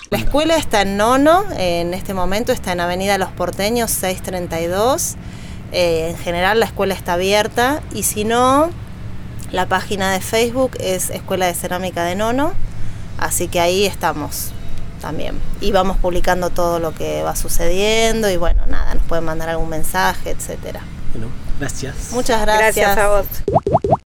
La escuela está en Nono, en este momento está en Avenida Los Porteños 632. En general la escuela está abierta y si no, la página de Facebook es Escuela de Cerámica de Nono, así que ahí estamos también. Y vamos publicando todo lo que va sucediendo y bueno, nada, nos pueden mandar algún mensaje, etcétera. Bueno, gracias. Muchas gracias. Gracias a vos.